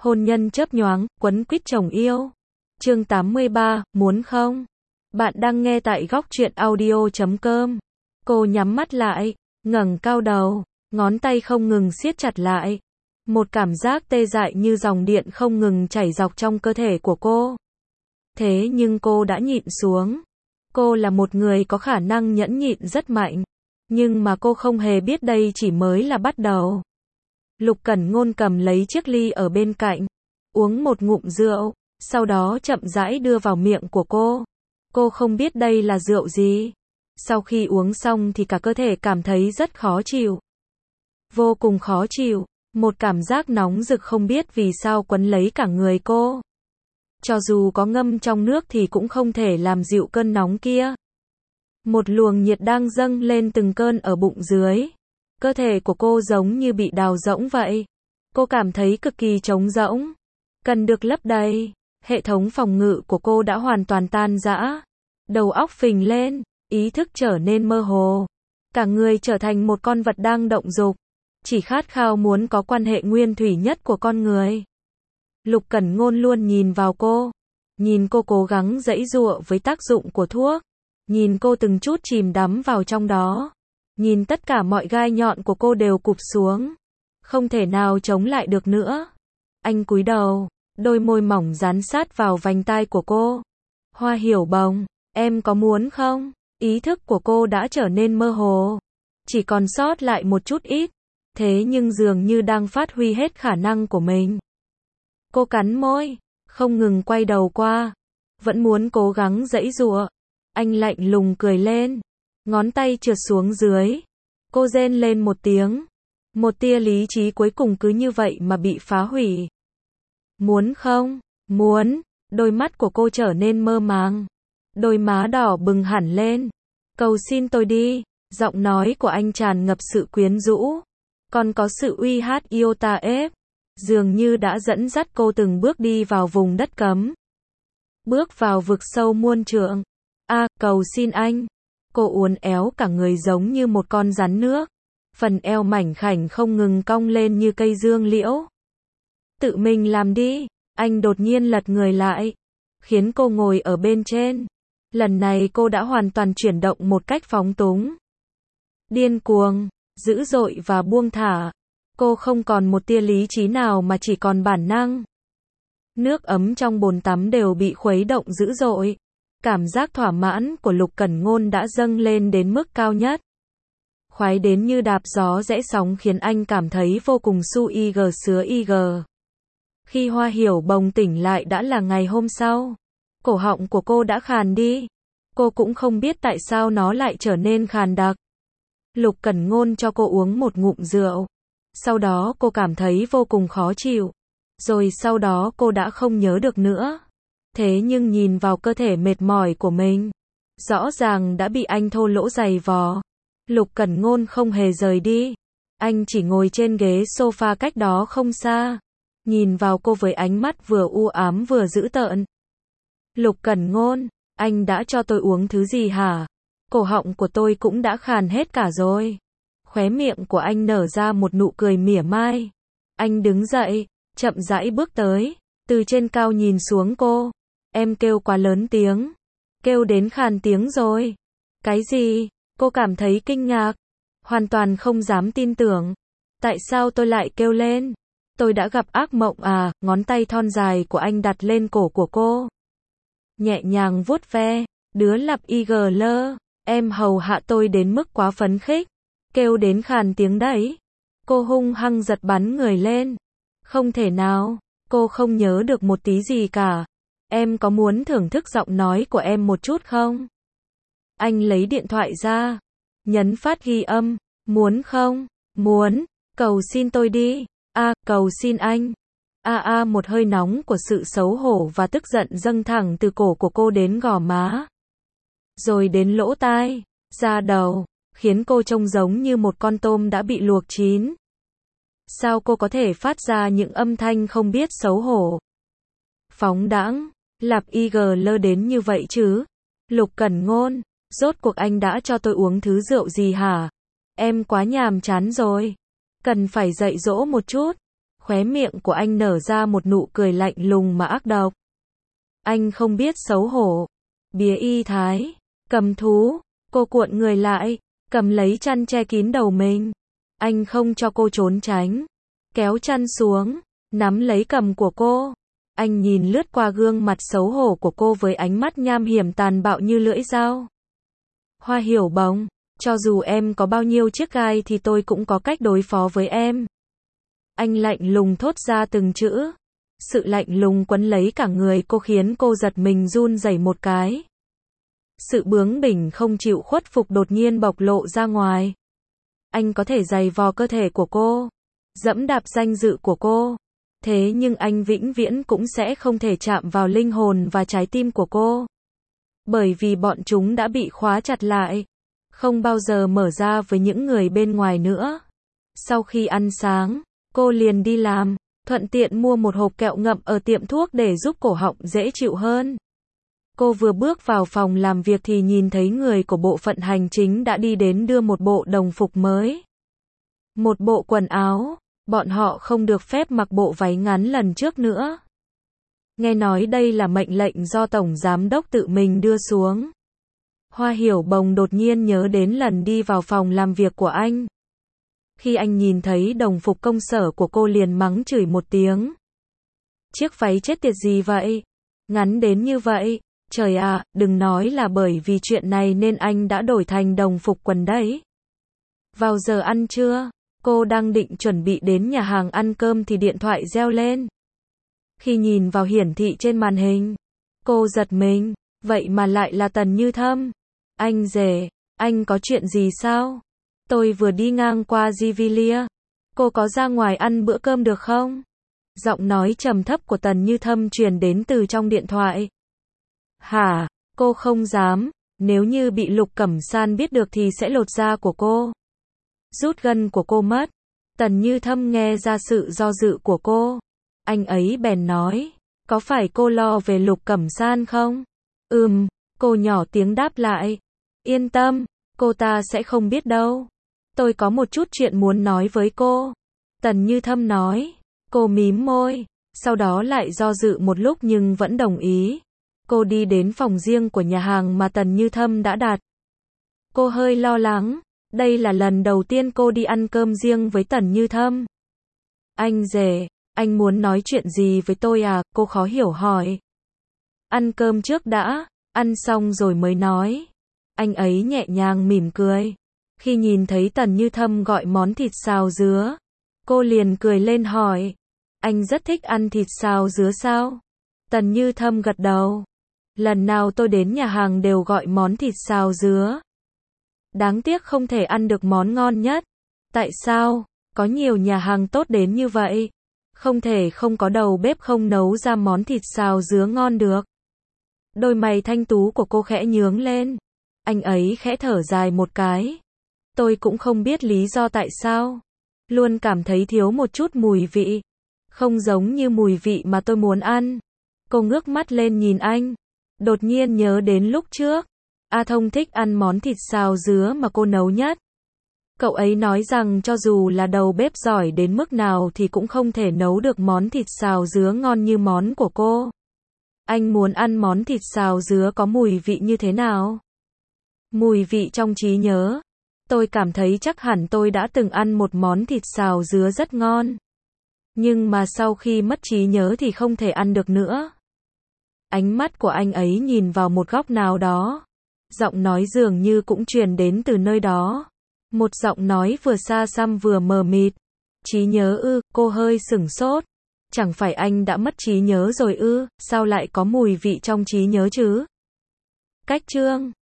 Hôn nhân chớp nhoáng, quấn quýt chồng yêu. Chương 83, muốn không? Bạn đang nghe tại góc truyện audio.com. Cô nhắm mắt lại, ngẩng cao đầu, ngón tay không ngừng siết chặt lại. Một cảm giác tê dại như dòng điện không ngừng chảy dọc trong cơ thể của cô. Thế nhưng cô đã nhịn xuống. Cô là một người có khả năng nhẫn nhịn rất mạnh. Nhưng mà cô không hề biết đây chỉ mới là bắt đầu. Lục Cẩn Ngôn cầm lấy chiếc ly ở bên cạnh, uống một ngụm rượu, sau đó chậm rãi đưa vào miệng của cô. Cô không biết đây là rượu gì. Sau khi uống xong thì cả cơ thể cảm thấy rất khó chịu. Vô cùng khó chịu, một cảm giác nóng rực không biết vì sao quấn lấy cả người cô. Cho dù có ngâm trong nước thì cũng không thể làm dịu cơn nóng kia. Một luồng nhiệt đang dâng lên từng cơn ở bụng dưới. Cơ thể của cô giống như bị đào rỗng vậy. Cô cảm thấy cực kỳ trống rỗng. Cần được lấp đầy. Hệ thống phòng ngự của cô đã hoàn toàn tan rã. Đầu óc phình lên, ý thức trở nên mơ hồ. Cả người trở thành một con vật đang động dục. Chỉ khát khao muốn có quan hệ nguyên thủy nhất của con người. Lục Cẩn Ngôn luôn nhìn vào cô. Nhìn cô cố gắng giãy giụa với tác dụng của thuốc. Nhìn cô từng chút chìm đắm vào trong đó. Nhìn tất cả mọi gai nhọn của cô đều cụp xuống. Không thể nào chống lại được nữa. Anh cúi đầu, đôi môi mỏng dán sát vào vành tai của cô. Hoa Hiểu Bồng, em có muốn không? Ý thức của cô đã trở nên mơ hồ. Chỉ còn sót lại một chút ít. Thế nhưng dường như đang phát huy hết khả năng của mình. Cô cắn môi, không ngừng quay đầu qua. Vẫn muốn cố gắng giãy giụa. Anh lạnh lùng cười lên. Ngón tay trượt xuống dưới. Cô rên lên một tiếng. Một tia lý trí cuối cùng cứ như vậy mà bị phá hủy. Muốn không? Muốn. Đôi mắt của cô trở nên mơ màng. Đôi má đỏ bừng hẳn lên. Cầu xin tôi đi. Giọng nói của anh tràn ngập sự quyến rũ. Còn có sự uy hát yêu ta ép. Dường như đã dẫn dắt cô từng bước đi vào vùng đất cấm. Bước vào vực sâu muôn trượng. Cầu xin anh. Cô uốn éo cả người giống như một con rắn nước. Phần eo mảnh khảnh không ngừng cong lên như cây dương liễu. Tự mình làm đi. Anh đột nhiên lật người lại. Khiến cô ngồi ở bên trên. Lần này cô đã hoàn toàn chuyển động một cách phóng túng. Điên cuồng, dữ dội và buông thả. Cô không còn một tia lý trí nào mà chỉ còn bản năng. Nước ấm trong bồn tắm đều bị khuấy động dữ dội. Cảm giác thỏa mãn của Lục Cẩn Ngôn đã dâng lên đến mức cao nhất. Khoái đến như đạp gió rẽ sóng khiến anh cảm thấy vô cùng su ig sứa ig. Khi Hoa Hiểu Bồng tỉnh lại đã là ngày hôm sau. Cổ họng của cô đã khàn đi. Cô cũng không biết tại sao nó lại trở nên khàn đặc. Lục Cẩn Ngôn cho cô uống một ngụm rượu. Sau đó cô cảm thấy vô cùng khó chịu. Rồi sau đó cô đã không nhớ được nữa. Thế nhưng nhìn vào cơ thể mệt mỏi của mình. Rõ ràng đã bị anh thô lỗ giày vò. Lục Cẩn Ngôn không hề rời đi. Anh chỉ ngồi trên ghế sofa cách đó không xa. Nhìn vào cô với ánh mắt vừa u ám vừa dữ tợn. Lục Cẩn Ngôn, anh đã cho tôi uống thứ gì hả? Cổ họng của tôi cũng đã khàn hết cả rồi. Khóe miệng của anh nở ra một nụ cười mỉa mai. Anh đứng dậy, chậm rãi bước tới. Từ trên cao nhìn xuống cô. Em kêu quá lớn tiếng. Kêu đến khàn tiếng rồi. Cái gì? Cô cảm thấy kinh ngạc. Hoàn toàn không dám tin tưởng. Tại sao tôi lại kêu lên? Tôi đã gặp ác mộng à? Ngón tay thon dài của anh đặt lên cổ của cô. Nhẹ nhàng vuốt ve. Đứa lặp igl. Em hầu hạ tôi đến mức quá phấn khích. Kêu đến khàn tiếng đấy. Cô hung hăng giật bắn người lên. Không thể nào. Cô không nhớ được một tí gì cả. Em có muốn thưởng thức giọng nói của em một chút không? Anh lấy điện thoại ra. Nhấn phát ghi âm. Muốn không? Muốn. Cầu xin tôi đi. Cầu xin anh. Một hơi nóng của sự xấu hổ và tức giận dâng thẳng từ cổ của cô đến gò má. Rồi đến lỗ tai, da đầu, khiến cô trông giống như một con tôm đã bị luộc chín. Sao cô có thể phát ra những âm thanh không biết xấu hổ? Phóng đãng, lặp igl đến như vậy chứ? Lục Cẩn Ngôn, rốt cuộc anh đã cho tôi uống thứ rượu gì hả? Em quá nhàm chán rồi. Cần phải dạy dỗ một chút. Khóe miệng của anh nở ra một nụ cười lạnh lùng mà ác độc. Anh không biết xấu hổ. Bía y thái. Cầm thú. Cô cuộn người lại, cầm lấy chăn che kín đầu mình. Anh không cho cô trốn tránh. Kéo chăn xuống, nắm lấy cằm của cô. Anh nhìn lướt qua gương mặt xấu hổ của cô với ánh mắt nham hiểm tàn bạo như lưỡi dao. Hoa Hiểu Bồng, cho dù em có bao nhiêu chiếc gai thì tôi cũng có cách đối phó với em. Anh lạnh lùng thốt ra từng chữ. Sự lạnh lùng quấn lấy cả người cô khiến cô giật mình run rẩy một cái. Sự bướng bỉnh không chịu khuất phục đột nhiên bộc lộ ra ngoài. Anh có thể giày vò cơ thể của cô, dẫm đạp danh dự của cô. Thế nhưng anh vĩnh viễn cũng sẽ không thể chạm vào linh hồn và trái tim của cô. Bởi vì bọn chúng đã bị khóa chặt lại, không bao giờ mở ra với những người bên ngoài nữa. Sau khi ăn sáng, cô liền đi làm, thuận tiện mua một hộp kẹo ngậm ở tiệm thuốc để giúp cổ họng dễ chịu hơn. Cô vừa bước vào phòng làm việc thì nhìn thấy người của bộ phận hành chính đã đi đến đưa một bộ đồng phục mới. Một bộ quần áo, bọn họ không được phép mặc bộ váy ngắn lần trước nữa. Nghe nói đây là mệnh lệnh do Tổng Giám đốc tự mình đưa xuống. Hoa Hiểu Bồng đột nhiên nhớ đến lần đi vào phòng làm việc của anh. Khi anh nhìn thấy đồng phục công sở của cô liền mắng chửi một tiếng. Chiếc váy chết tiệt gì vậy? Ngắn đến như vậy. Trời ạ, đừng nói là bởi vì chuyện này nên anh đã đổi thành đồng phục quần đấy. Vào giờ ăn trưa, cô đang định chuẩn bị đến nhà hàng ăn cơm thì điện thoại reo lên. Khi nhìn vào hiển thị trên màn hình, cô giật mình, vậy mà lại là Tần Như Thâm. Anh rể, anh có chuyện gì sao? Tôi vừa đi ngang qua Givilia. Cô có ra ngoài ăn bữa cơm được không? Giọng nói trầm thấp của Tần Như Thâm truyền đến từ trong điện thoại. Hả, cô không dám, nếu như bị Lục Cẩm San biết được thì sẽ lột da của cô. Rút gân của cô mất. Tần Như Thâm nghe ra sự do dự của cô. Anh ấy bèn nói, có phải cô lo về Lục Cẩm San không? Cô nhỏ tiếng đáp lại. Yên tâm, cô ta sẽ không biết đâu. Tôi có một chút chuyện muốn nói với cô. Tần Như Thâm nói. Cô mím môi, sau đó lại do dự một lúc nhưng vẫn đồng ý. Cô đi đến phòng riêng của nhà hàng mà Tần Như Thâm đã đặt. Cô hơi lo lắng, đây là lần đầu tiên cô đi ăn cơm riêng với Tần Như Thâm. Anh rể, anh muốn nói chuyện gì với tôi à? Cô khó hiểu hỏi. Ăn cơm trước đã, ăn xong rồi mới nói. Anh ấy nhẹ nhàng mỉm cười. Khi nhìn thấy Tần Như Thâm gọi món thịt xào dứa, cô liền cười lên hỏi. Anh rất thích ăn thịt xào dứa sao? Tần Như Thâm gật đầu. Lần nào tôi đến nhà hàng đều gọi món thịt xào dứa. Đáng tiếc không thể ăn được món ngon nhất. Tại sao? Có nhiều nhà hàng tốt đến như vậy. Không thể không có đầu bếp không nấu ra món thịt xào dứa ngon được. Đôi mày thanh tú của cô khẽ nhướng lên. Anh ấy khẽ thở dài một cái. Tôi cũng không biết lý do tại sao. Luôn cảm thấy thiếu một chút mùi vị. Không giống như mùi vị mà tôi muốn ăn. Cô ngước mắt lên nhìn anh. Đột nhiên nhớ đến lúc trước. A Thông thích ăn món thịt xào dứa mà cô nấu nhất. Cậu ấy nói rằng cho dù là đầu bếp giỏi đến mức nào thì cũng không thể nấu được món thịt xào dứa ngon như món của cô. Anh muốn ăn món thịt xào dứa có mùi vị như thế nào? Mùi vị trong trí nhớ. Tôi cảm thấy chắc hẳn tôi đã từng ăn một món thịt xào dứa rất ngon. Nhưng mà sau khi mất trí nhớ thì không thể ăn được nữa. Ánh mắt của anh ấy nhìn vào một góc nào đó. Giọng nói dường như cũng truyền đến từ nơi đó. Một giọng nói vừa xa xăm vừa mờ mịt. Trí nhớ ư? Cô hơi sửng sốt. Chẳng phải anh đã mất trí nhớ rồi ư? Sao lại có mùi vị trong trí nhớ chứ? Cách chương